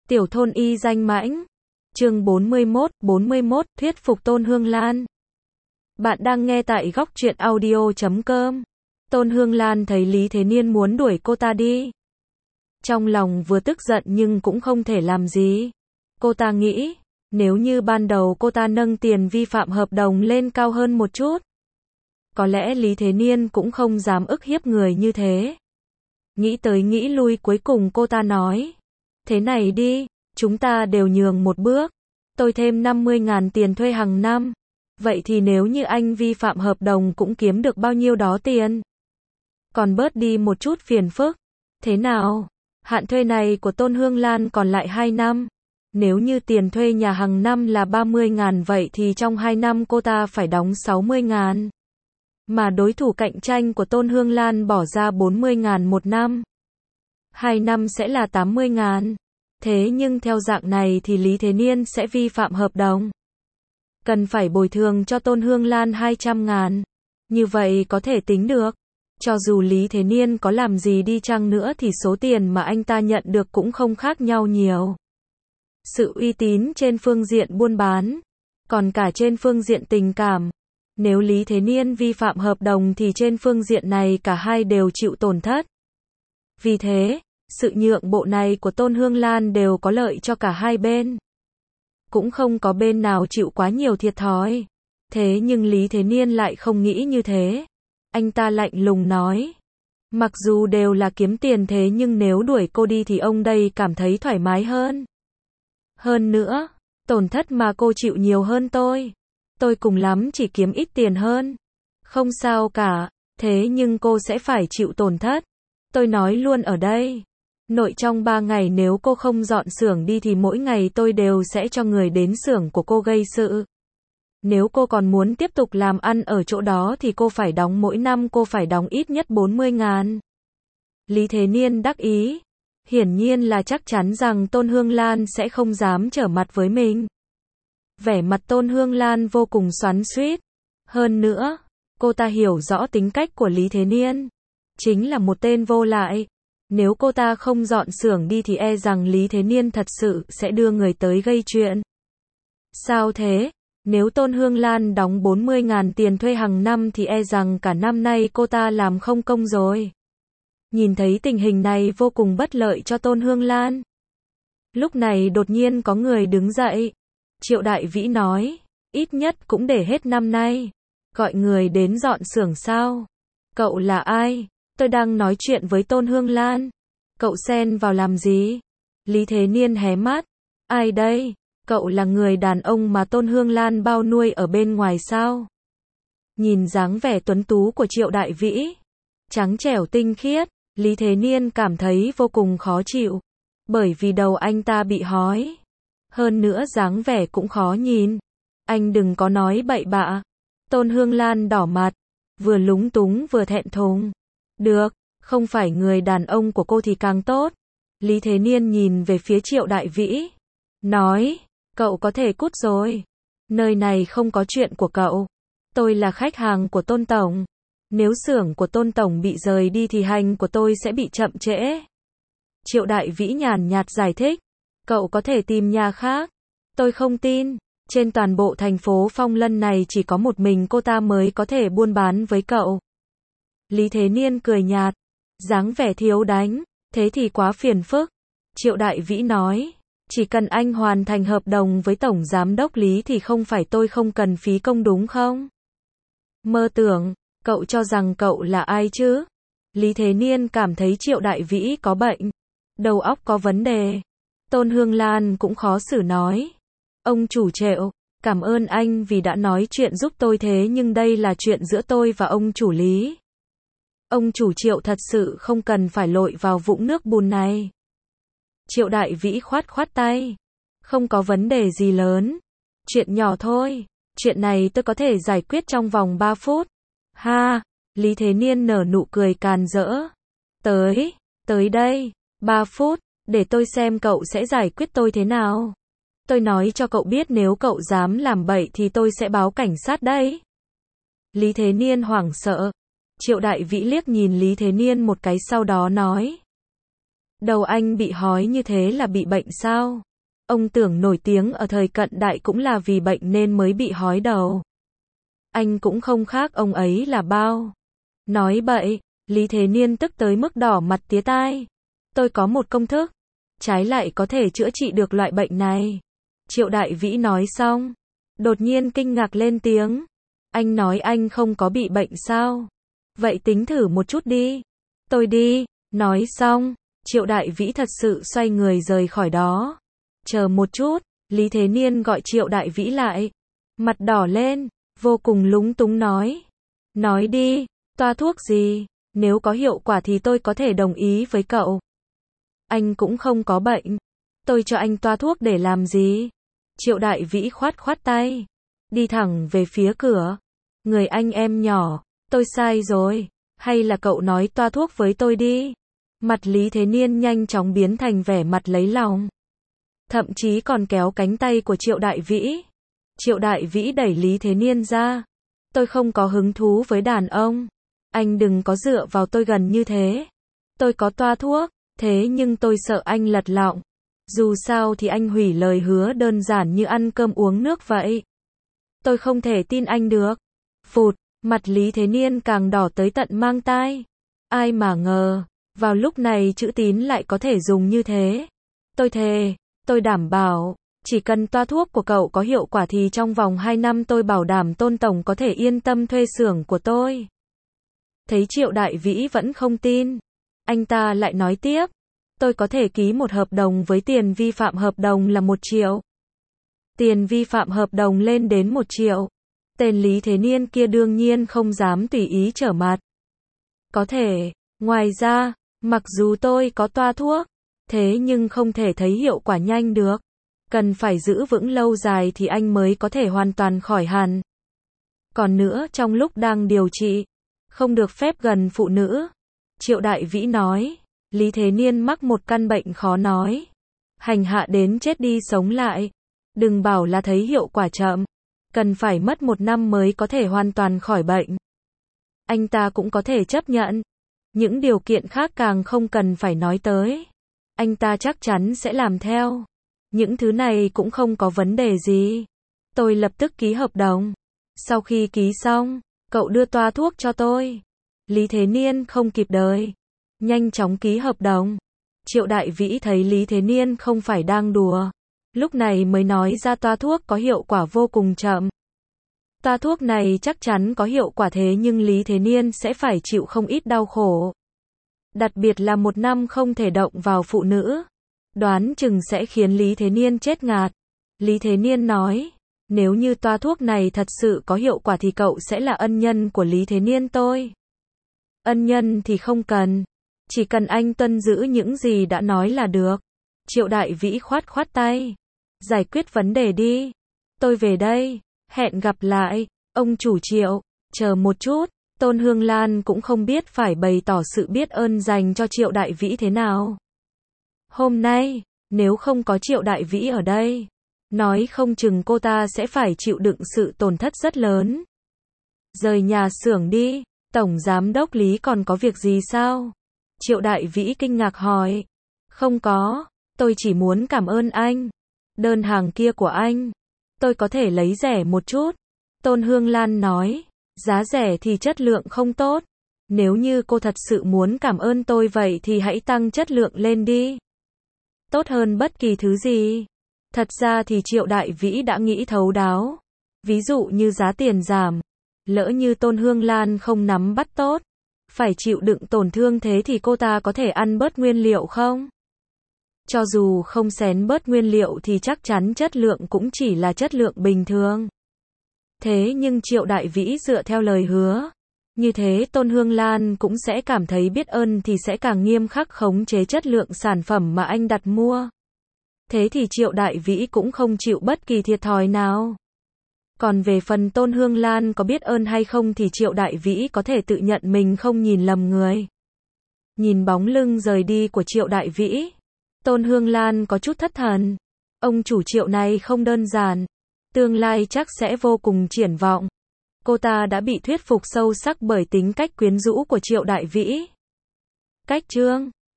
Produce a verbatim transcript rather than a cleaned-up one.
Tiểu thôn y danh mãnh. Chương bốn mươi mốt, bốn mươi mốt, thuyết phục Tôn Hương Lan. Bạn đang nghe tại góc truyện audio chấm com. Tôn Hương Lan thấy Lý Thế Niên muốn đuổi cô ta đi. Trong lòng vừa tức giận nhưng cũng không thể làm gì. Cô ta nghĩ, nếu như ban đầu cô ta nâng tiền vi phạm hợp đồng lên cao hơn một chút, có lẽ Lý Thế Niên cũng không dám ức hiếp người như thế. Nghĩ tới nghĩ lui cuối cùng cô ta nói, thế này đi, chúng ta đều nhường một bước, tôi thêm năm mươi ngàn tiền thuê hàng năm, vậy thì nếu như anh vi phạm hợp đồng cũng kiếm được bao nhiêu đó tiền, còn bớt đi một chút phiền phức, thế nào? Hạn thuê này của Tôn Hương Lan còn lại hai năm, nếu như tiền thuê nhà hàng năm là ba mươi ngàn vậy thì trong hai năm cô ta phải đóng sáu mươi ngàn. Mà đối thủ cạnh tranh của Tôn Hương Lan bỏ ra bốn mươi ngàn một năm. Hai năm sẽ là tám mươi ngàn. Thế nhưng theo dạng này thì Lý Thế Niên sẽ vi phạm hợp đồng. Cần phải bồi thường cho Tôn Hương Lan hai trăm ngàn. Như vậy có thể tính được. Cho dù Lý Thế Niên có làm gì đi chăng nữa thì số tiền mà anh ta nhận được cũng không khác nhau nhiều. Sự uy tín trên phương diện buôn bán, còn cả trên phương diện tình cảm. Nếu Lý Thế Niên vi phạm hợp đồng thì trên phương diện này cả hai đều chịu tổn thất. Vì thế, sự nhượng bộ này của Tôn Hương Lan đều có lợi cho cả hai bên. Cũng không có bên nào chịu quá nhiều thiệt thòi. Thế nhưng Lý Thế Niên lại không nghĩ như thế. Anh ta lạnh lùng nói, mặc dù đều là kiếm tiền thế nhưng nếu đuổi cô đi thì ông đây cảm thấy thoải mái hơn. Hơn nữa, tổn thất mà cô chịu nhiều hơn tôi. Tôi cùng lắm chỉ kiếm ít tiền hơn. Không sao cả, thế nhưng cô sẽ phải chịu tổn thất. Tôi nói luôn ở đây. Nội trong ba ngày nếu cô không dọn xưởng đi thì mỗi ngày tôi đều sẽ cho người đến xưởng của cô gây sự. Nếu cô còn muốn tiếp tục làm ăn ở chỗ đó thì cô phải đóng mỗi năm cô phải đóng ít nhất bốn mươi ngàn. Lý Thế Niên đắc ý. Hiển nhiên là chắc chắn rằng Tôn Hương Lan sẽ không dám trở mặt với mình. Vẻ mặt Tôn Hương Lan vô cùng xoắn xuýt. Hơn nữa, cô ta hiểu rõ tính cách của Lý Thế Niên. Chính là một tên vô lại. Nếu cô ta không dọn xưởng đi thì e rằng Lý Thế Niên thật sự sẽ đưa người tới gây chuyện. Sao thế? Nếu Tôn Hương Lan đóng bốn mươi ngàn tiền thuê hàng năm thì e rằng cả năm nay cô ta làm không công rồi. Nhìn thấy tình hình này vô cùng bất lợi cho Tôn Hương Lan. Lúc này đột nhiên có người đứng dậy. Triệu Đại Vĩ nói, ít nhất cũng để hết năm nay. Gọi người đến dọn xưởng sao? Cậu là ai? Tôi đang nói chuyện với Tôn Hương Lan. Cậu xen vào làm gì? Lý Thế Niên hé mắt. Ai đây? Cậu là người đàn ông mà Tôn Hương Lan bao nuôi ở bên ngoài sao? Nhìn dáng vẻ tuấn tú của Triệu Đại Vĩ, trắng trẻo tinh khiết, Lý Thế Niên cảm thấy vô cùng khó chịu. Bởi vì đầu anh ta bị hói. Hơn nữa dáng vẻ cũng khó nhìn. Anh đừng có nói bậy bạ. Tôn Hương Lan đỏ mặt, vừa lúng túng vừa thẹn thùng. Được, không phải người đàn ông của cô thì càng tốt. Lý Thế Niên nhìn về phía Triệu Đại Vĩ. Nói, cậu có thể cút rồi. Nơi này không có chuyện của cậu. Tôi là khách hàng của Tôn Tổng. Nếu xưởng của Tôn Tổng bị rời đi thì hành của tôi sẽ bị chậm trễ. Triệu Đại Vĩ nhàn nhạt giải thích. Cậu có thể tìm nhà khác. Tôi không tin. Trên toàn bộ thành phố Phong Lân này chỉ có một mình cô ta mới có thể buôn bán với cậu. Lý Thế Niên cười nhạt. Dáng vẻ thiếu đánh. Thế thì quá phiền phức. Triệu Đại Vĩ nói. Chỉ cần anh hoàn thành hợp đồng với Tổng Giám đốc Lý thì không phải tôi không cần phí công đúng không? Mơ tưởng. Cậu cho rằng cậu là ai chứ? Lý Thế Niên cảm thấy Triệu Đại Vĩ có bệnh. Đầu óc có vấn đề. Tôn Hương Lan cũng khó xử nói. Ông chủ Triệu, cảm ơn anh vì đã nói chuyện giúp tôi thế nhưng đây là chuyện giữa tôi và ông chủ Lý. Ông chủ Triệu thật sự không cần phải lội vào vũng nước bùn này. Triệu Đại Vĩ khoát khoát tay. Không có vấn đề gì lớn. Chuyện nhỏ thôi. Chuyện này tôi có thể giải quyết trong vòng ba phút. Ha, Lý Thế Niên nở nụ cười càn rỡ. Tới, tới đây, ba phút, để tôi xem cậu sẽ giải quyết tôi thế nào. Tôi nói cho cậu biết nếu cậu dám làm bậy thì tôi sẽ báo cảnh sát đấy. Lý Thế Niên hoảng sợ. Triệu Đại Vĩ liếc nhìn Lý Thế Niên một cái sau đó nói. Đầu anh bị hói như thế là bị bệnh sao? Ông tưởng nổi tiếng ở thời cận đại cũng là vì bệnh nên mới bị hói đầu. Anh cũng không khác ông ấy là bao. Nói bậy, Lý Thế Niên tức tới mức đỏ mặt tía tai. Tôi có một công thức, trái lại có thể chữa trị được loại bệnh này. Triệu Đại Vĩ nói xong, đột nhiên kinh ngạc lên tiếng. Anh nói anh không có bị bệnh sao? Vậy tính thử một chút đi. Tôi đi. Nói xong, Triệu Đại Vĩ thật sự xoay người rời khỏi đó. Chờ một chút, Lý Thế Niên gọi Triệu Đại Vĩ lại. Mặt đỏ lên, vô cùng lúng túng nói. Nói đi, toa thuốc gì? Nếu có hiệu quả thì tôi có thể đồng ý với cậu. Anh cũng không có bệnh. Tôi cho anh toa thuốc để làm gì? Triệu Đại Vĩ khoát khoát tay. Đi thẳng về phía cửa. Người anh em nhỏ, tôi sai rồi. Hay là cậu nói toa thuốc với tôi đi. Mặt Lý Thế Niên nhanh chóng biến thành vẻ mặt lấy lòng. Thậm chí còn kéo cánh tay của Triệu Đại Vĩ. Triệu Đại Vĩ đẩy Lý Thế Niên ra. Tôi không có hứng thú với đàn ông. Anh đừng có dựa vào tôi gần như thế. Tôi có toa thuốc, thế nhưng tôi sợ anh lật lọng. Dù sao thì anh hủy lời hứa đơn giản như ăn cơm uống nước vậy. Tôi không thể tin anh được. Phụt, mặt Lý Thế Niên càng đỏ tới tận mang tai. Ai mà ngờ, vào lúc này chữ tín lại có thể dùng như thế. Tôi thề, tôi đảm bảo, chỉ cần toa thuốc của cậu có hiệu quả thì trong vòng hai năm tôi bảo đảm Tôn Tổng có thể yên tâm thuê xưởng của tôi. Thấy Triệu Đại Vĩ vẫn không tin, anh ta lại nói tiếp. Tôi có thể ký một hợp đồng với tiền vi phạm hợp đồng là một triệu. Tiền vi phạm hợp đồng lên đến một triệu. Tên Lý Thế Niên kia đương nhiên không dám tùy ý trở mặt. Có thể, ngoài ra, mặc dù tôi có toa thuốc, thế nhưng không thể thấy hiệu quả nhanh được. Cần phải giữ vững lâu dài thì anh mới có thể hoàn toàn khỏi hẳn. Còn nữa trong lúc đang điều trị, không được phép gần phụ nữ. Triệu Đại Vĩ nói, Lý Thế Niên mắc một căn bệnh khó nói. Hành hạ đến chết đi sống lại. Đừng bảo là thấy hiệu quả chậm. Cần phải mất một năm mới có thể hoàn toàn khỏi bệnh. Anh ta cũng có thể chấp nhận. Những điều kiện khác càng không cần phải nói tới. Anh ta chắc chắn sẽ làm theo. Những thứ này cũng không có vấn đề gì. Tôi lập tức ký hợp đồng. Sau khi ký xong, cậu đưa toa thuốc cho tôi. Lý Thế Niên không kịp đợi. Nhanh chóng ký hợp đồng. Triệu Đại Vĩ thấy Lý Thế Niên không phải đang đùa. Lúc này mới nói ra toa thuốc có hiệu quả vô cùng chậm. Toa thuốc này chắc chắn có hiệu quả thế nhưng Lý Thế Niên sẽ phải chịu không ít đau khổ. Đặc biệt là một năm không thể động vào phụ nữ. Đoán chừng sẽ khiến Lý Thế Niên chết ngạt. Lý Thế Niên nói, nếu như toa thuốc này thật sự có hiệu quả thì cậu sẽ là ân nhân của Lý Thế Niên tôi. Ân nhân thì không cần. Chỉ cần anh tuân giữ những gì đã nói là được. Triệu Đại Vĩ khoát khoát tay. Giải quyết vấn đề đi. Tôi về đây. Hẹn gặp lại. Ông chủ Triệu, chờ một chút. Tôn Hương Lan cũng không biết phải bày tỏ sự biết ơn dành cho Triệu Đại Vĩ thế nào. Hôm nay, nếu không có Triệu Đại Vĩ ở đây, nói không chừng cô ta sẽ phải chịu đựng sự tổn thất rất lớn. Rời nhà xưởng đi. Tổng giám đốc Lý còn có việc gì sao? Triệu Đại Vĩ kinh ngạc hỏi. Không có, tôi chỉ muốn cảm ơn anh. Đơn hàng kia của anh, tôi có thể lấy rẻ một chút. Tôn Hương Lan nói, giá rẻ thì chất lượng không tốt. Nếu như cô thật sự muốn cảm ơn tôi vậy thì hãy tăng chất lượng lên đi. Tốt hơn bất kỳ thứ gì. Thật ra thì Triệu Đại Vĩ đã nghĩ thấu đáo. Ví dụ như giá tiền giảm. Lỡ như Tôn Hương Lan không nắm bắt tốt, phải chịu đựng tổn thương thế thì cô ta có thể ăn bớt nguyên liệu không? Cho dù không xén bớt nguyên liệu thì chắc chắn chất lượng cũng chỉ là chất lượng bình thường. Thế nhưng Triệu Đại Vĩ dựa theo lời hứa. Như thế Tôn Hương Lan cũng sẽ cảm thấy biết ơn thì sẽ càng nghiêm khắc khống chế chất lượng sản phẩm mà anh đặt mua. Thế thì Triệu Đại Vĩ cũng không chịu bất kỳ thiệt thòi nào. Còn về phần Tôn Hương Lan có biết ơn hay không thì Triệu Đại Vĩ có thể tự nhận mình không nhìn lầm người. Nhìn bóng lưng rời đi của Triệu Đại Vĩ, Tôn Hương Lan có chút thất thần. Ông chủ Triệu này không đơn giản. Tương lai chắc sẽ vô cùng triển vọng. Cô ta đã bị thuyết phục sâu sắc bởi tính cách quyến rũ của Triệu Đại Vĩ. Cách chương